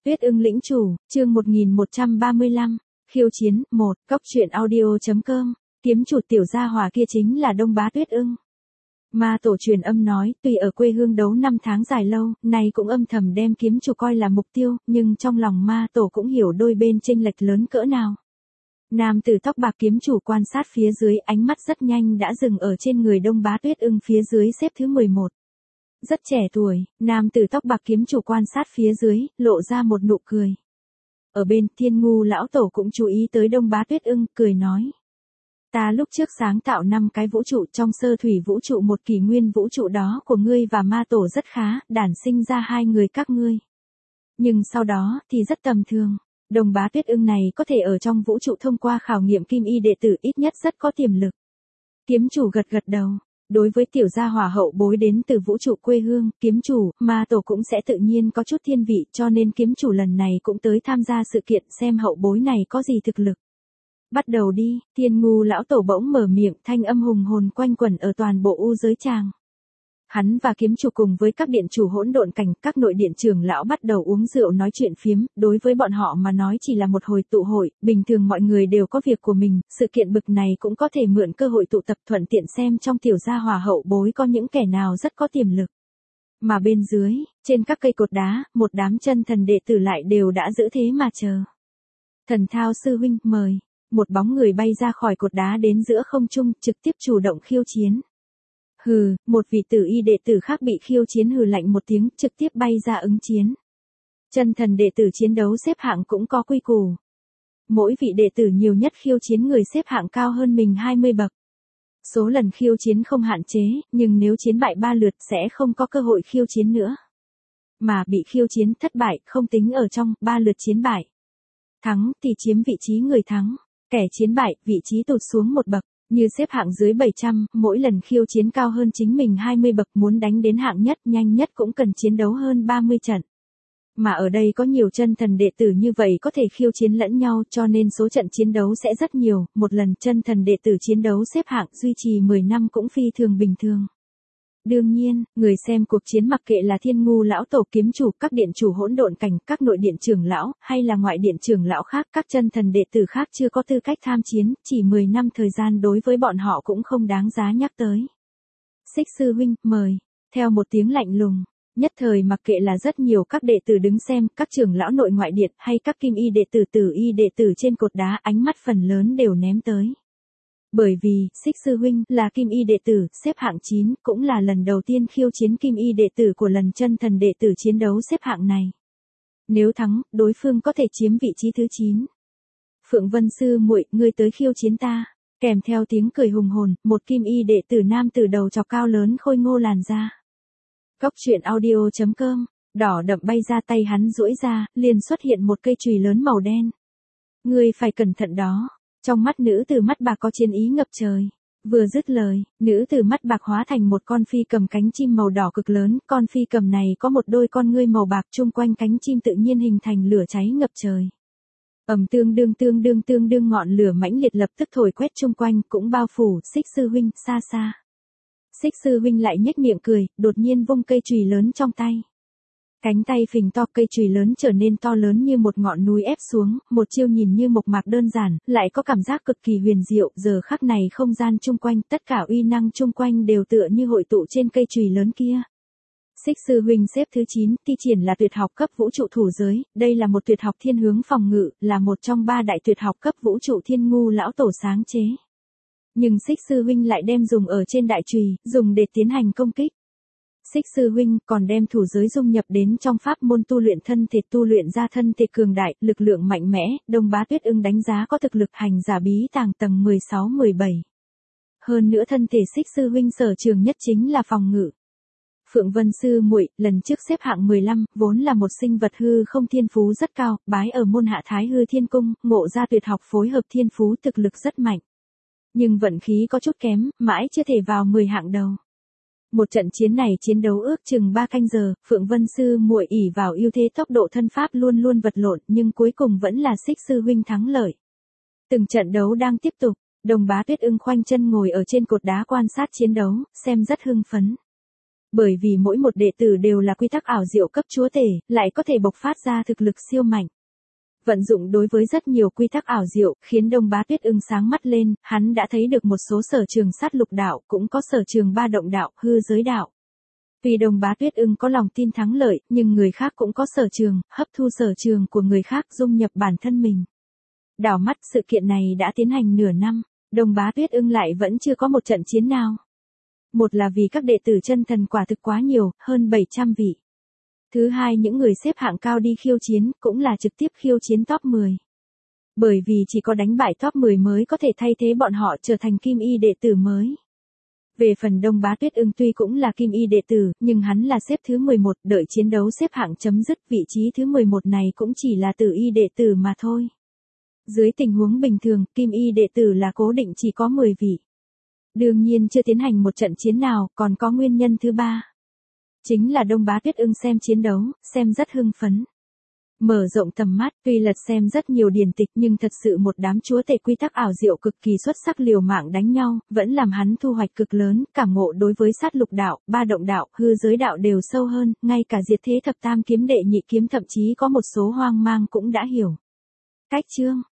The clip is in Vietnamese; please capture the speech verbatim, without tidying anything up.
Tuyết ưng lĩnh chủ, chương một nghìn một trăm ba mươi lăm, khiêu chiến, một, cốc truyện audio.com, kiếm chủ tiểu gia hỏa kia chính là Đông Bá Tuyết ưng. Ma tổ truyền âm nói, tuy ở quê hương đấu năm tháng dài lâu, nay cũng âm thầm đem kiếm chủ coi là mục tiêu, nhưng trong lòng ma tổ cũng hiểu đôi bên chênh lệch lớn cỡ nào. Nam tử tóc bạc kiếm chủ quan sát phía dưới, ánh mắt rất nhanh đã dừng ở trên người Đông Bá Tuyết ưng phía dưới xếp thứ mười một. Rất trẻ tuổi, nam tử tóc bạc kiếm chủ quan sát phía dưới, lộ ra một nụ cười. Ở bên Thiên Ngu lão tổ cũng chú ý tới Đông Bá Tuyết ưng, cười nói. Ta lúc trước sáng tạo năm cái vũ trụ, trong sơ thủy vũ trụ một kỷ nguyên vũ trụ đó của ngươi và ma tổ rất khá, đản sinh ra hai người các ngươi. Nhưng sau đó thì rất tầm thường. Đông Bá Tuyết ưng này có thể ở trong vũ trụ thông qua khảo nghiệm kim y đệ tử, ít nhất rất có tiềm lực. Kiếm chủ gật gật đầu. Đối với tiểu gia hỏa hậu bối đến từ vũ trụ quê hương, kiếm chủ, ma tổ cũng sẽ tự nhiên có chút thiên vị, cho nên kiếm chủ lần này cũng tới tham gia sự kiện xem hậu bối này có gì thực lực. Bắt đầu đi, Thiên Ngu lão tổ bỗng mở miệng, thanh âm hùng hồn quanh quẩn ở toàn bộ u giới tràng. Hắn và kiếm chủ cùng với các điện chủ hỗn độn cảnh, các nội điện trưởng lão bắt đầu uống rượu nói chuyện phiếm, đối với bọn họ mà nói chỉ là một hồi tụ hội, bình thường mọi người đều có việc của mình, sự kiện bực này cũng có thể mượn cơ hội tụ tập thuận tiện xem trong tiểu gia hỏa hậu bối có những kẻ nào rất có tiềm lực. Mà bên dưới, trên các cây cột đá, một đám chân thần đệ tử lại đều đã giữ thế mà chờ. Thần Thao sư huynh, mời. Một bóng người bay ra khỏi cột đá đến giữa không trung, trực tiếp chủ động khiêu chiến. Hừ, một vị tử y đệ tử khác bị khiêu chiến hừ lạnh một tiếng, trực tiếp bay ra ứng chiến. Chân thần đệ tử chiến đấu xếp hạng cũng có quy củ. Mỗi vị đệ tử nhiều nhất khiêu chiến người xếp hạng cao hơn mình hai mươi bậc. Số lần khiêu chiến không hạn chế, nhưng nếu chiến bại ba lượt sẽ không có cơ hội khiêu chiến nữa. Mà bị khiêu chiến thất bại không tính ở trong ba lượt chiến bại. Thắng thì chiếm vị trí người thắng. Kẻ chiến bại, vị trí tụt xuống một bậc, như xếp hạng dưới bảy trăm, mỗi lần khiêu chiến cao hơn chính mình hai mươi bậc, muốn đánh đến hạng nhất nhanh nhất cũng cần chiến đấu hơn ba mươi trận. Mà ở đây có nhiều chân thần đệ tử như vậy có thể khiêu chiến lẫn nhau, cho nên số trận chiến đấu sẽ rất nhiều, một lần chân thần đệ tử chiến đấu xếp hạng duy trì mười năm cũng phi thường bình thường. Đương nhiên, người xem cuộc chiến mặc kệ là Thiên Ngu lão tổ kiếm chủ, các điện chủ hỗn độn cảnh, các nội điện trưởng lão, hay là ngoại điện trưởng lão khác, các chân thần đệ tử khác chưa có tư cách tham chiến, chỉ mười năm thời gian đối với bọn họ cũng không đáng giá nhắc tới. Xích sư huynh, mời. Theo một tiếng lạnh lùng, nhất thời mặc kệ là rất nhiều các đệ tử đứng xem, các trưởng lão nội ngoại điện, hay các kim y đệ tử tử y đệ tử trên cột đá, ánh mắt phần lớn đều ném tới. Bởi vì, Xích sư huynh là kim y đệ tử, xếp hạng chín, cũng là lần đầu tiên khiêu chiến kim y đệ tử của lần chân thần đệ tử chiến đấu xếp hạng này. Nếu thắng, đối phương có thể chiếm vị trí thứ chín. Phượng Vân sư muội, ngươi tới khiêu chiến ta. Kèm theo tiếng cười hùng hồn, một kim y đệ tử nam từ đầu chọc cao lớn khôi ngô làn da. Cốc truyện audio.com, đỏ đậm bay ra, tay hắn duỗi ra, liền xuất hiện một cây chùy lớn màu đen. Ngươi phải cẩn thận đó. Trong mắt nữ tử mắt bạc có chiến ý ngập trời. Vừa dứt lời, nữ tử mắt bạc hóa thành một con phi cầm cánh chim màu đỏ cực lớn, con phi cầm này có một đôi con ngươi màu bạc, chung quanh cánh chim tự nhiên hình thành lửa cháy ngập trời. Ầm tương đương tương đương tương đương ngọn lửa mãnh liệt lập tức thổi quét chung quanh, cũng bao phủ Xích sư huynh xa xa. Xích sư huynh lại nhếch miệng cười, đột nhiên vung cây chùy lớn trong tay. Cánh tay phình to, cây chùy lớn trở nên to lớn như một ngọn núi ép xuống, một chiêu nhìn như mộc mạc đơn giản, lại có cảm giác cực kỳ huyền diệu, giờ khắc này không gian chung quanh, tất cả uy năng chung quanh đều tựa như hội tụ trên cây chùy lớn kia. Xích sư huynh xếp thứ chín, thi triển là tuyệt học cấp vũ trụ thủ giới, đây là một tuyệt học thiên hướng phòng ngự, là một trong ba đại tuyệt học cấp vũ trụ Thiên Ngu lão tổ sáng chế. Nhưng Xích sư huynh lại đem dùng ở trên đại chùy, dùng để tiến hành công kích. Xích sư huynh còn đem thủ giới dung nhập đến trong pháp môn tu luyện thân thể, tu luyện ra thân thể cường đại, lực lượng mạnh mẽ, Đông Bá Tuyết ưng đánh giá có thực lực hành giả bí tàng tầng mười sáu mười bảy. Hơn nữa thân thể Xích sư huynh sở trường nhất chính là phòng ngự. Phượng Vân sư muội, lần trước xếp hạng mười lăm, vốn là một sinh vật hư không thiên phú rất cao, bái ở môn hạ Thái Hư Thiên Cung, ngộ ra tuyệt học phối hợp thiên phú thực lực rất mạnh. Nhưng vận khí có chút kém, mãi chưa thể vào mười hạng đầu. Một trận chiến này chiến đấu ước chừng ba canh giờ, Phượng Vân sư muội ỷ vào ưu thế tốc độ thân pháp luôn luôn vật lộn, nhưng cuối cùng vẫn là Xích sư huynh thắng lợi. Từng trận đấu đang tiếp tục, Đông Bá Tuyết ưng khoanh chân ngồi ở trên cột đá quan sát chiến đấu, xem rất hưng phấn. Bởi vì mỗi một đệ tử đều là quy tắc ảo diệu cấp chúa tể, lại có thể bộc phát ra thực lực siêu mạnh. Vận dụng đối với rất nhiều quy tắc ảo diệu, khiến Đông Bá Tuyết Ưng sáng mắt lên, hắn đã thấy được một số sở trường sát lục đạo, cũng có sở trường ba động đạo, hư giới đạo. Vì Đông Bá Tuyết Ưng có lòng tin thắng lợi, nhưng người khác cũng có sở trường, hấp thu sở trường của người khác dung nhập bản thân mình. Đảo mắt sự kiện này đã tiến hành nửa năm, Đông Bá Tuyết Ưng lại vẫn chưa có một trận chiến nào. Một là vì các đệ tử chân thần quả thực quá nhiều, hơn bảy trăm vị. Thứ hai, những người xếp hạng cao đi khiêu chiến, cũng là trực tiếp khiêu chiến top mười. Bởi vì chỉ có đánh bại top mười mới có thể thay thế bọn họ trở thành kim y đệ tử mới. Về phần Đông Bá Tuyết Ưng tuy cũng là kim y đệ tử, nhưng hắn là xếp thứ mười một, đợi chiến đấu xếp hạng chấm dứt, vị trí thứ mười một này cũng chỉ là tử y đệ tử mà thôi. Dưới tình huống bình thường, kim y đệ tử là cố định chỉ có mười vị. Đương nhiên chưa tiến hành một trận chiến nào, còn có nguyên nhân thứ ba. Chính là Đông Bá Tuyết Ưng xem chiến đấu, xem rất hưng phấn. Mở rộng tầm mắt, tuy lật xem rất nhiều điển tịch nhưng thật sự một đám chúa tể quy tắc ảo diệu cực kỳ xuất sắc liều mạng đánh nhau, vẫn làm hắn thu hoạch cực lớn, cảm ngộ đối với sát lục đạo, ba động đạo, hư giới đạo đều sâu hơn, ngay cả diệt thế thập tam kiếm đệ nhị kiếm thậm chí có một số hoang mang cũng đã hiểu. Cách chương